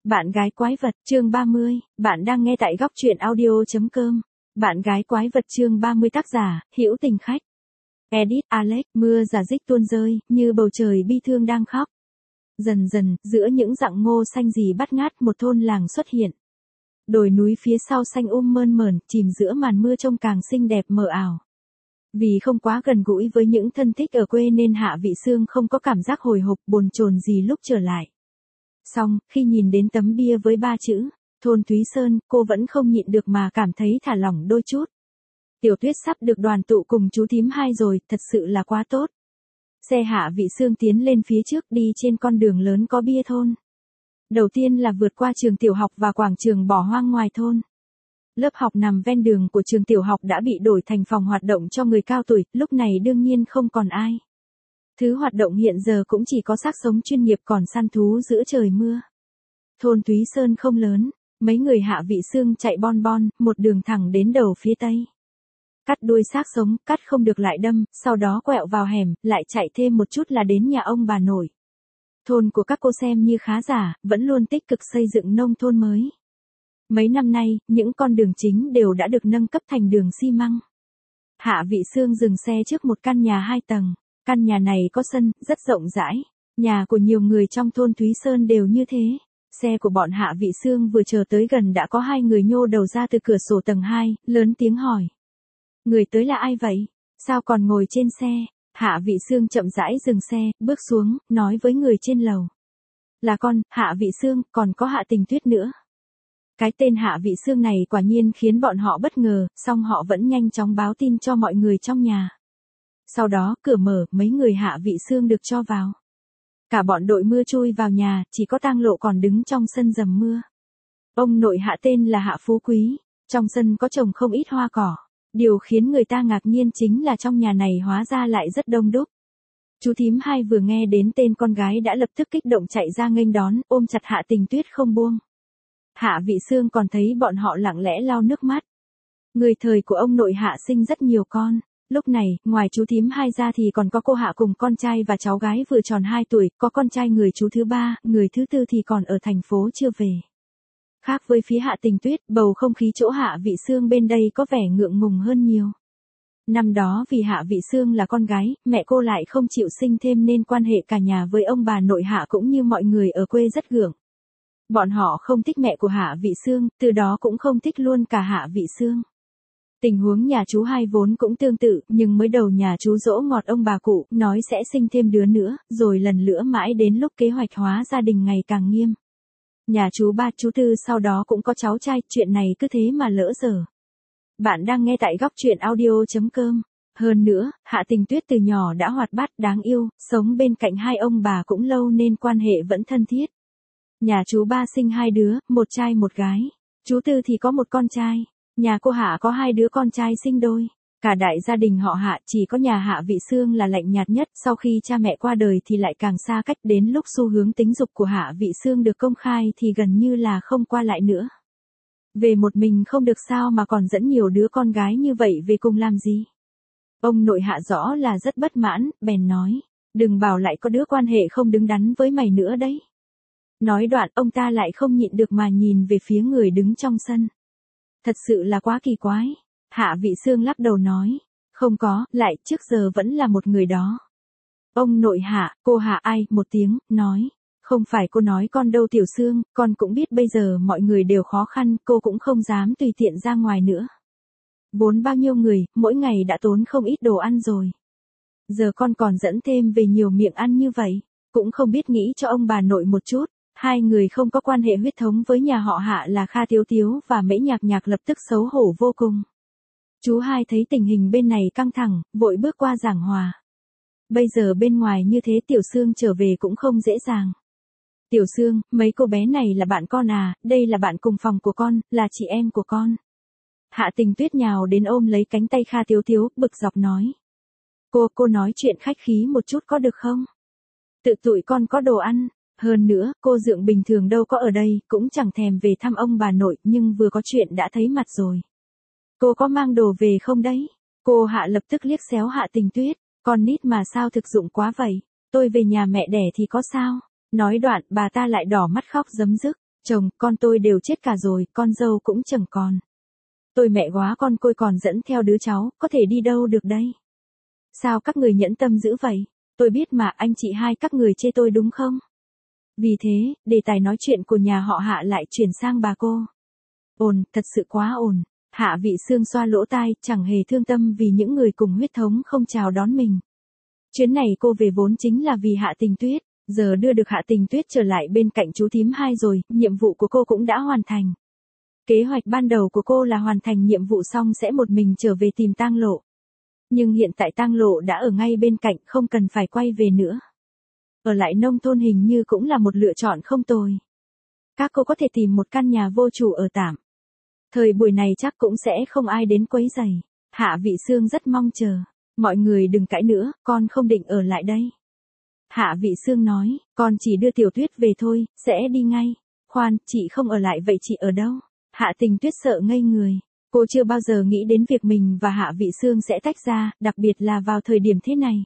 Bạn gái quái vật, chương 30, bạn đang nghe tại góc truyện audio.com. Bạn gái quái vật chương 30 tác giả, Hữu Tình Khách. Edit, Alex, mưa rả rích tuôn rơi, như bầu trời bi thương đang khóc. Dần dần, giữa những rặng ngô xanh rì bát ngát một thôn làng xuất hiện. Đồi núi phía sau xanh mơn mởn, chìm giữa màn mưa trông càng xinh đẹp mờ ảo. Vì không quá gần gũi với những thân thích ở quê nên Hạ Vị Xương không có cảm giác hồi hộp bồn chồn gì lúc trở lại. Xong, khi nhìn đến tấm bia với 3 chữ, thôn Thúy Sơn, cô vẫn không nhịn được mà cảm thấy thả lỏng đôi chút. Tiểu Tuyết sắp được đoàn tụ cùng chú thím hai rồi, thật sự là quá tốt. Xe Hạ Vị Xương tiến lên phía trước đi trên con đường lớn có bia thôn. Đầu tiên là vượt qua trường tiểu học và quảng trường bỏ hoang ngoài thôn. Lớp học nằm ven đường của trường tiểu học đã bị đổi thành phòng hoạt động cho người cao tuổi, lúc này đương nhiên không còn ai. Thứ hoạt động hiện giờ cũng chỉ có xác sống chuyên nghiệp còn săn thú giữa trời mưa. Thôn Thúy Sơn không lớn, mấy người Hạ Vị Xương chạy bon bon, một đường thẳng đến đầu phía tây. Cắt đuôi xác sống, cắt không được lại đâm, sau đó quẹo vào hẻm, lại chạy thêm một chút là đến nhà ông bà nội. Thôn của các cô xem như khá giả, vẫn luôn tích cực xây dựng nông thôn mới. Mấy năm nay, những con đường chính đều đã được nâng cấp thành đường xi măng. Hạ Vị Xương dừng xe trước một căn nhà 2 tầng. Căn nhà này có sân, rất rộng rãi. Nhà của nhiều người trong thôn Thúy Sơn đều như thế. Xe của bọn Hạ Vị Xương vừa chờ tới gần đã có 2 người nhô đầu ra từ cửa sổ tầng 2, lớn tiếng hỏi. Người tới là ai vậy? Sao còn ngồi trên xe? Hạ Vị Xương chậm rãi dừng xe, bước xuống, nói với người trên lầu. Là con, Hạ Vị Xương, còn có Hạ Tình Tuyết nữa. Cái tên Hạ Vị Xương này quả nhiên khiến bọn họ bất ngờ, song họ vẫn nhanh chóng báo tin cho mọi người trong nhà. Sau đó, cửa mở, mấy người Hạ Vị Xương được cho vào. Cả bọn đội mưa chui vào nhà, chỉ có Tang Lộ còn đứng trong sân dầm mưa. Ông nội Hạ tên là Hạ Phú Quý, trong sân có trồng không ít hoa cỏ. Điều khiến người ta ngạc nhiên chính là trong nhà này hóa ra lại rất đông đúc. Chú thím hai vừa nghe đến tên con gái đã lập tức kích động chạy ra nghênh đón, ôm chặt Hạ Tình Tuyết không buông. Hạ Vị Xương còn thấy bọn họ lặng lẽ lau nước mắt. Người thời của ông nội Hạ sinh rất nhiều con. Lúc này, ngoài chú thím hai ra thì còn có cô Hạ cùng con trai và cháu gái vừa tròn 2 tuổi, có con trai người chú thứ 3, người thứ 4 thì còn ở thành phố chưa về. Khác với phía Hạ Tình Tuyết, bầu không khí chỗ Hạ Vị Xương bên đây có vẻ ngượng ngùng hơn nhiều. Năm đó vì Hạ Vị Xương là con gái, mẹ cô lại không chịu sinh thêm nên quan hệ cả nhà với ông bà nội Hạ cũng như mọi người ở quê rất gượng. Bọn họ không thích mẹ của Hạ Vị Xương, từ đó cũng không thích luôn cả Hạ Vị Xương. Tình huống nhà chú hai vốn cũng tương tự, nhưng mới đầu nhà chú dỗ ngọt ông bà cụ, nói sẽ sinh thêm đứa nữa, rồi lần nữa mãi đến lúc kế hoạch hóa gia đình ngày càng nghiêm. Nhà chú ba, chú tư sau đó cũng có cháu trai, chuyện này cứ thế mà lỡ dở. Bạn đang nghe tại góc truyện audio.com. Hơn nữa, Hạ Tình Tuyết từ nhỏ đã hoạt bát đáng yêu, sống bên cạnh hai ông bà cũng lâu nên quan hệ vẫn thân thiết. Nhà chú ba sinh 2 đứa, một trai một gái. Chú tư thì có một con trai. Nhà cô Hạ có 2 đứa con trai sinh đôi. Cả đại gia đình họ Hạ chỉ có nhà Hạ Vị Xương là lạnh nhạt nhất, sau khi cha mẹ qua đời thì lại càng xa cách, đến lúc xu hướng tính dục của Hạ Vị Xương được công khai thì gần như là không qua lại nữa. Về một mình không được sao mà còn dẫn nhiều đứa con gái như vậy về cùng làm gì? Ông nội Hạ rõ là rất bất mãn, bèn nói, đừng bảo lại có đứa quan hệ không đứng đắn với mày nữa đấy. Nói đoạn ông ta lại không nhịn được mà nhìn về phía người đứng trong sân. Thật sự là quá kỳ quái. Hạ Vị Xương lắc đầu nói. Không có, lại trước giờ vẫn là một người đó. Ông nội Hạ, cô Hạ ai, một tiếng, nói. Không phải cô nói con đâu Tiểu Xương, con cũng biết bây giờ mọi người đều khó khăn, cô cũng không dám tùy tiện ra ngoài nữa. Vốn bao nhiêu người, mỗi ngày đã tốn không ít đồ ăn rồi. Giờ con còn dẫn thêm về nhiều miệng ăn như vậy, cũng không biết nghĩ cho ông bà nội một chút. 2 người không có quan hệ huyết thống với nhà họ Hạ là Kha Tiếu Tiếu và Mễ Nhạc Nhạc lập tức xấu hổ vô cùng. Chú hai thấy tình hình bên này căng thẳng, vội bước qua giảng hòa. Bây giờ bên ngoài như thế Tiểu Xương trở về cũng không dễ dàng. Tiểu Xương, mấy cô bé này là bạn con à, đây là bạn cùng phòng của con, là chị em của con. Hạ Tình Tuyết nhào đến ôm lấy cánh tay Kha Tiếu Tiếu, bực dọc nói. Cô nói chuyện khách khí một chút có được không? Tự tụi con có đồ ăn. Hơn nữa, cô Dượng bình thường đâu có ở đây, cũng chẳng thèm về thăm ông bà nội, nhưng vừa có chuyện đã thấy mặt rồi. Cô có mang đồ về không đấy? Cô Hạ lập tức liếc xéo Hạ Tình Tuyết, con nít mà sao thực dụng quá vậy? Tôi về nhà mẹ đẻ thì có sao? Nói đoạn, bà ta lại đỏ mắt khóc rấm rức. Chồng, con tôi đều chết cả rồi, con dâu cũng chẳng còn. Tôi mẹ góa con côi còn dẫn theo đứa cháu, có thể đi đâu được đây? Sao các người nhẫn tâm dữ vậy? Tôi biết mà anh chị hai các người chê tôi đúng không? Vì thế, đề tài nói chuyện của nhà họ Hạ lại chuyển sang bà cô. Ồn, thật sự quá ồn. Hạ Vị Sương xoa lỗ tai, chẳng hề thương tâm vì những người cùng huyết thống không chào đón mình. Chuyến này cô về vốn chính là vì Hạ Tình Tuyết, giờ đưa được Hạ Tình Tuyết trở lại bên cạnh chú thím hai rồi, nhiệm vụ của cô cũng đã hoàn thành. Kế hoạch ban đầu của cô là hoàn thành nhiệm vụ xong sẽ một mình trở về tìm Tang Lộ. Nhưng hiện tại Tang Lộ đã ở ngay bên cạnh, không cần phải quay về nữa. Ở lại nông thôn hình như cũng là một lựa chọn không tồi. Các cô có thể tìm một căn nhà vô chủ ở tạm. Thời buổi này chắc cũng sẽ không ai đến quấy rầy. Hạ Vị Sương rất mong chờ. Mọi người đừng cãi nữa, con không định ở lại đây. Hạ Vị Sương nói, con chỉ đưa Tiểu Tuyết về thôi, sẽ đi ngay. Khoan, chị không ở lại vậy chị ở đâu? Hạ Tình Tuyết sợ ngây người. Cô chưa bao giờ nghĩ đến việc mình và Hạ Vị Sương sẽ tách ra, đặc biệt là vào thời điểm thế này.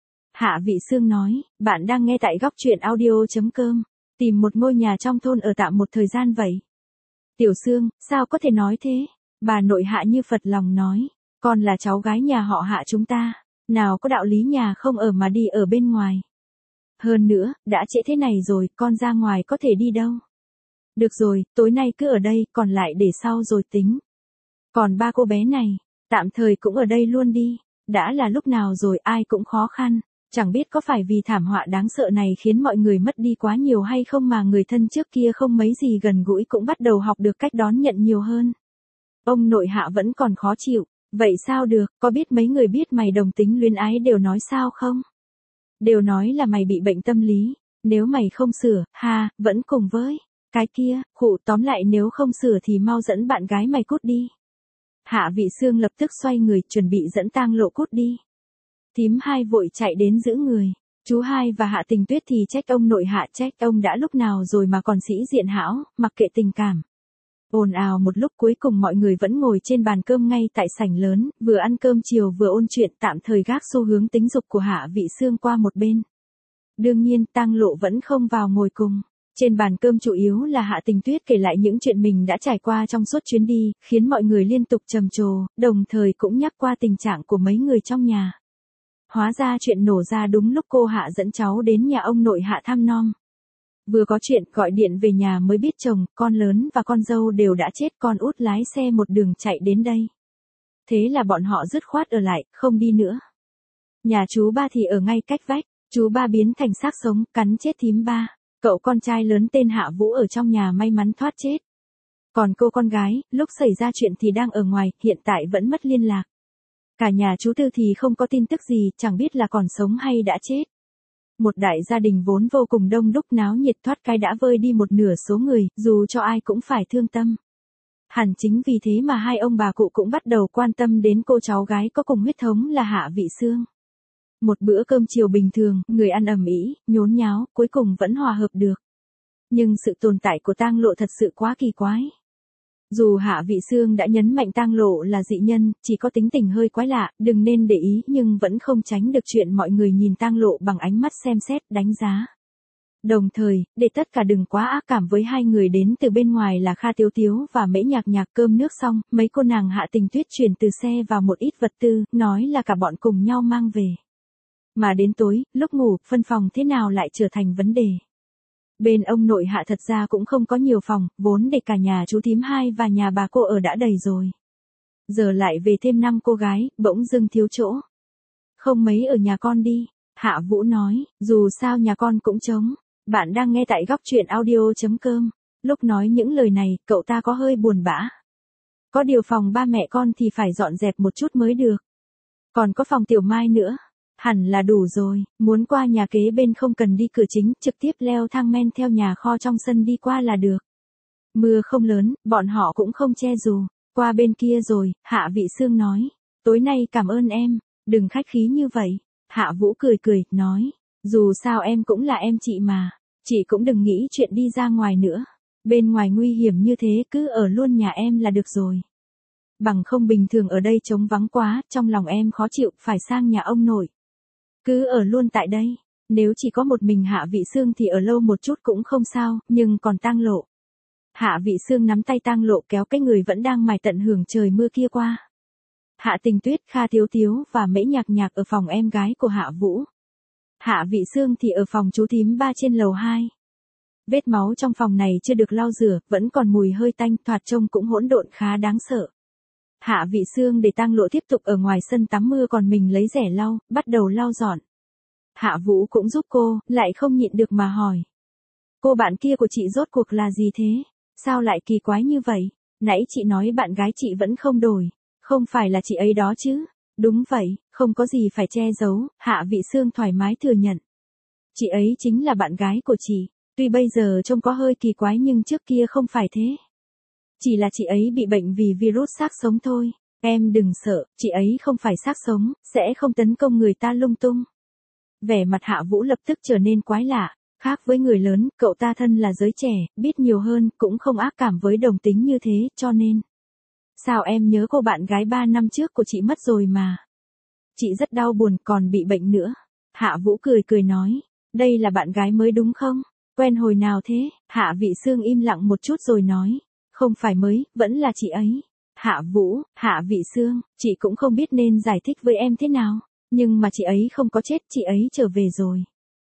Hạ Vị Sương nói, bạn đang nghe tại góc truyện audio.com. Tìm một ngôi nhà trong thôn ở tạm một thời gian vậy. Tiểu Sương, sao có thể nói thế? Bà nội Hạ như phật lòng nói, con là cháu gái nhà họ Hạ chúng ta, nào có đạo lý nhà không ở mà đi ở bên ngoài. Hơn nữa, đã trễ thế này rồi, con ra ngoài có thể đi đâu. Được rồi, tối nay cứ ở đây, còn lại để sau rồi tính. Còn ba cô bé này, tạm thời cũng ở đây luôn đi. Đã là lúc nào rồi ai cũng khó khăn. Chẳng biết có phải vì thảm họa đáng sợ này khiến mọi người mất đi quá nhiều hay không mà người thân trước kia không mấy gì gần gũi cũng bắt đầu học được cách đón nhận nhiều hơn. Ông nội Hạ vẫn còn khó chịu. Vậy sao được, có biết mấy người biết mày đồng tính luyến ái đều nói sao không? Đều nói là mày bị bệnh tâm lý. Nếu mày không sửa, vẫn cùng với cái kia, khụ tóm lại nếu không sửa thì mau dẫn bạn gái mày cút đi. Hạ Vị Sương lập tức xoay người chuẩn bị dẫn Tang Lộ cút đi. Thím hai vội chạy đến giữ người. Chú hai và Hạ Tình Tuyết thì trách ông nội Hạ, trách ông đã lúc nào rồi mà còn sĩ diện hão, mặc kệ tình cảm. Ồn ào một lúc cuối cùng mọi người vẫn ngồi trên bàn cơm ngay tại sảnh lớn, vừa ăn cơm chiều vừa ôn chuyện, tạm thời gác xu hướng tính dục của Hạ Vị Sương qua một bên. Đương nhiên Tang Lộ vẫn không vào ngồi cùng. Trên bàn cơm chủ yếu là Hạ Tình Tuyết kể lại những chuyện mình đã trải qua trong suốt chuyến đi, khiến mọi người liên tục trầm trồ, đồng thời cũng nhắc qua tình trạng của mấy người trong nhà. Hóa ra chuyện nổ ra đúng lúc cô Hạ dẫn cháu đến nhà ông nội Hạ thăm nom. Vừa có chuyện gọi điện về nhà mới biết chồng, con lớn và con dâu đều đã chết, con út lái xe một đường chạy đến đây. Thế là bọn họ dứt khoát ở lại, không đi nữa. Nhà chú ba thì ở ngay cách vách, chú ba biến thành xác sống, cắn chết thím ba. Cậu con trai lớn tên Hạ Vũ ở trong nhà may mắn thoát chết. Còn cô con gái, lúc xảy ra chuyện thì đang ở ngoài, hiện tại vẫn mất liên lạc. Cả nhà chú Tư thì không có tin tức gì, chẳng biết là còn sống hay đã chết. Một đại gia đình vốn vô cùng đông đúc náo nhiệt thoát cái đã vơi đi một nửa số người, dù cho ai cũng phải thương tâm. Hẳn chính vì thế mà hai ông bà cụ cũng bắt đầu quan tâm đến cô cháu gái có cùng huyết thống là Hạ Vị Sương. Một bữa cơm chiều bình thường, người ăn ầm ĩ, nhốn nháo, cuối cùng vẫn hòa hợp được. Nhưng sự tồn tại của Tang Lộ thật sự quá kỳ quái. Dù Hạ Vị Sương đã nhấn mạnh Tang Lộ là dị nhân, chỉ có tính tình hơi quái lạ, đừng nên để ý, nhưng vẫn không tránh được chuyện mọi người nhìn Tang Lộ bằng ánh mắt xem xét, đánh giá. Đồng thời, để tất cả đừng quá ác cảm với hai người đến từ bên ngoài là Kha Tiếu Tiếu và Mễ Nhạc Nhạc. Cơm nước xong, mấy cô nàng Hạ Tình Tuyết chuyển từ xe vào một ít vật tư, nói là cả bọn cùng nhau mang về. Mà đến tối, lúc ngủ, phân phòng thế nào lại trở thành vấn đề. Bên ông nội Hạ thật ra cũng không có nhiều phòng, vốn để cả nhà chú thím hai và nhà bà cô ở đã đầy rồi. Giờ lại về thêm 5 cô gái, bỗng dưng thiếu chỗ. Không mấy ở nhà con đi, Hạ Vũ nói, dù sao nhà con cũng trống. Bạn đang nghe tại góc truyện audio.com. Lúc nói những lời này, cậu ta có hơi buồn bã. Có điều phòng ba mẹ con thì phải dọn dẹp một chút mới được. Còn có phòng Tiểu Mai nữa. Hẳn là đủ rồi, muốn qua nhà kế bên không cần đi cửa chính, trực tiếp leo thang men theo nhà kho trong sân đi qua là được. Mưa không lớn, bọn họ cũng không che dù. Qua bên kia rồi, Hạ Vị Sương nói. Tối nay cảm ơn em, đừng khách khí như vậy. Hạ Vũ cười cười, nói. Dù sao em cũng là em chị mà. Chị cũng đừng nghĩ chuyện đi ra ngoài nữa. Bên ngoài nguy hiểm như thế cứ ở luôn nhà em là được rồi. Bằng không bình thường ở đây trống vắng quá, trong lòng em khó chịu, phải sang nhà ông nội. Cứ ở luôn tại đây, nếu chỉ có một mình Hạ Vị Sương thì ở lâu một chút cũng không sao, nhưng còn Tang Lộ. Hạ Vị Sương nắm tay Tang Lộ kéo cái người vẫn đang mải tận hưởng trời mưa kia qua. Hạ Tình Tuyết, Kha Tiếu Tiếu và Mễ Nhạc Nhạc ở phòng em gái của Hạ Vũ. Hạ Vị Sương thì ở phòng chú thím ba trên lầu 2. Vết máu trong phòng này chưa được lau rửa, vẫn còn mùi hơi tanh, thoạt trông cũng hỗn độn khá đáng sợ. Hạ Vị Sương để Tang Lộ tiếp tục ở ngoài sân tắm mưa, còn mình lấy rẻ lau, bắt đầu lau dọn. Hạ Vũ cũng giúp cô, lại không nhịn được mà hỏi. Cô bạn kia của chị rốt cuộc là gì thế? Sao lại kỳ quái như vậy? Nãy chị nói bạn gái chị vẫn không đổi. Không phải là chị ấy đó chứ? Đúng vậy, không có gì phải che giấu, Hạ Vị Sương thoải mái thừa nhận. Chị ấy chính là bạn gái của chị. Tuy bây giờ trông có hơi kỳ quái nhưng trước kia không phải thế. Chỉ là chị ấy bị bệnh vì virus xác sống thôi. Em đừng sợ, chị ấy không phải xác sống, sẽ không tấn công người ta lung tung. Vẻ mặt Hạ Vũ lập tức trở nên quái lạ. Khác với người lớn, cậu ta thân là giới trẻ, biết nhiều hơn, cũng không ác cảm với đồng tính như thế, cho nên. Sao em nhớ cô bạn gái 3 năm trước của chị mất rồi mà. Chị rất đau buồn, còn bị bệnh nữa. Hạ Vũ cười cười nói. Đây là bạn gái mới đúng không? Quen hồi nào thế? Hạ Vị Sương im lặng một chút rồi nói. Không phải mới, vẫn là chị ấy. Hạ Vũ, Hạ Vị Sương, chị cũng không biết nên giải thích với em thế nào. Nhưng mà chị ấy không có chết, chị ấy trở về rồi.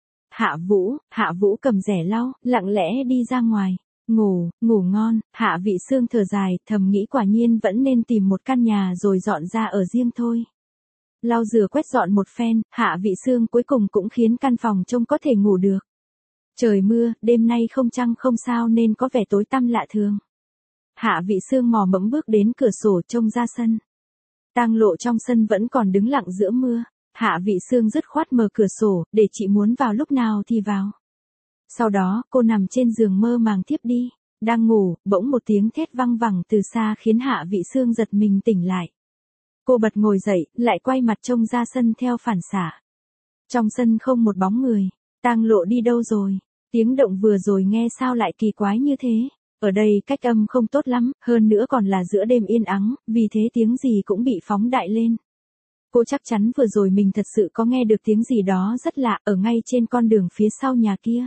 Hạ Vũ cầm rẻ lau, lặng lẽ đi ra ngoài. Ngủ ngon, Hạ Vị Sương thở dài, thầm nghĩ quả nhiên vẫn nên tìm một căn nhà rồi dọn ra ở riêng thôi. Lau rửa quét dọn một phen, Hạ Vị Sương cuối cùng cũng khiến căn phòng trông có thể ngủ được. Trời mưa, đêm nay không trăng không sao nên có vẻ tối tăm lạ thường. Hạ Vị Sương mò mẫm bước đến cửa sổ trông ra sân. Tang Lộ trong sân vẫn còn đứng lặng giữa mưa. Hạ Vị Sương dứt khoát mở cửa sổ, để chị muốn vào lúc nào thì vào. Sau đó, cô nằm trên giường mơ màng thiếp đi. Đang ngủ, bỗng một tiếng thét vang vẳng từ xa khiến Hạ Vị Sương giật mình tỉnh lại. Cô bật ngồi dậy, lại quay mặt trông ra sân theo phản xạ. Trong sân không một bóng người. Tang Lộ đi đâu rồi? Tiếng động vừa rồi nghe sao lại kỳ quái như thế? Ở đây cách âm không tốt lắm, hơn nữa còn là giữa đêm yên ắng, vì thế tiếng gì cũng bị phóng đại lên. Cô chắc chắn vừa rồi mình thật sự có nghe được tiếng gì đó rất lạ ở ngay trên con đường phía sau nhà kia.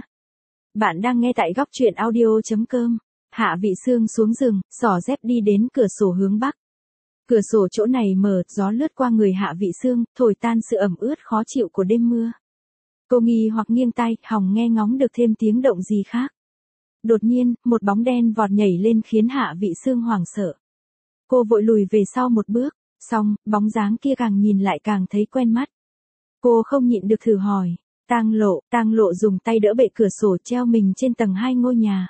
Bạn đang nghe tại góc truyện audio.com. Hạ Vị Sương xuống giường, xỏ dép đi đến cửa sổ hướng bắc. Cửa sổ chỗ này mở, gió lướt qua người Hạ Vị Sương, thổi tan sự ẩm ướt khó chịu của đêm mưa. Cô nghi hoặc nghiêng tai, hòng nghe ngóng được thêm tiếng động gì khác. Đột nhiên, một bóng đen vọt nhảy lên khiến Hạ Vị Sương hoảng sợ. Cô vội lùi về sau một bước, xong, bóng dáng kia càng nhìn lại càng thấy quen mắt. Cô không nhịn được thử hỏi. Tang Lộ dùng tay đỡ bệ cửa sổ treo mình trên tầng 2 ngôi nhà.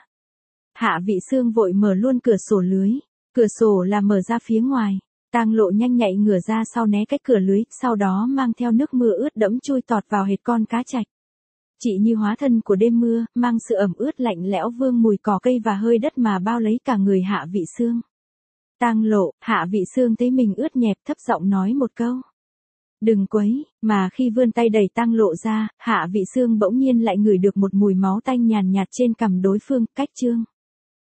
Hạ Vị Sương vội mở luôn cửa sổ lưới. Cửa sổ là mở ra phía ngoài. Tang Lộ nhanh nhạy ngửa ra sau né cái cửa lưới, sau đó mang theo nước mưa ướt đẫm chui tọt vào hệt con cá trạch. Chị như hóa thân của đêm mưa, mang sự ẩm ướt lạnh lẽo vương mùi cỏ cây và hơi đất mà bao lấy cả người Hạ Vị Sương. Tang Lộ, Hạ Vị Sương thấy mình ướt nhẹp thấp giọng nói một câu. Đừng quấy, mà khi vươn tay đẩy Tang Lộ ra, Hạ Vị Sương bỗng nhiên lại ngửi được một mùi máu tanh nhàn nhạt trên cằm đối phương, cách chương.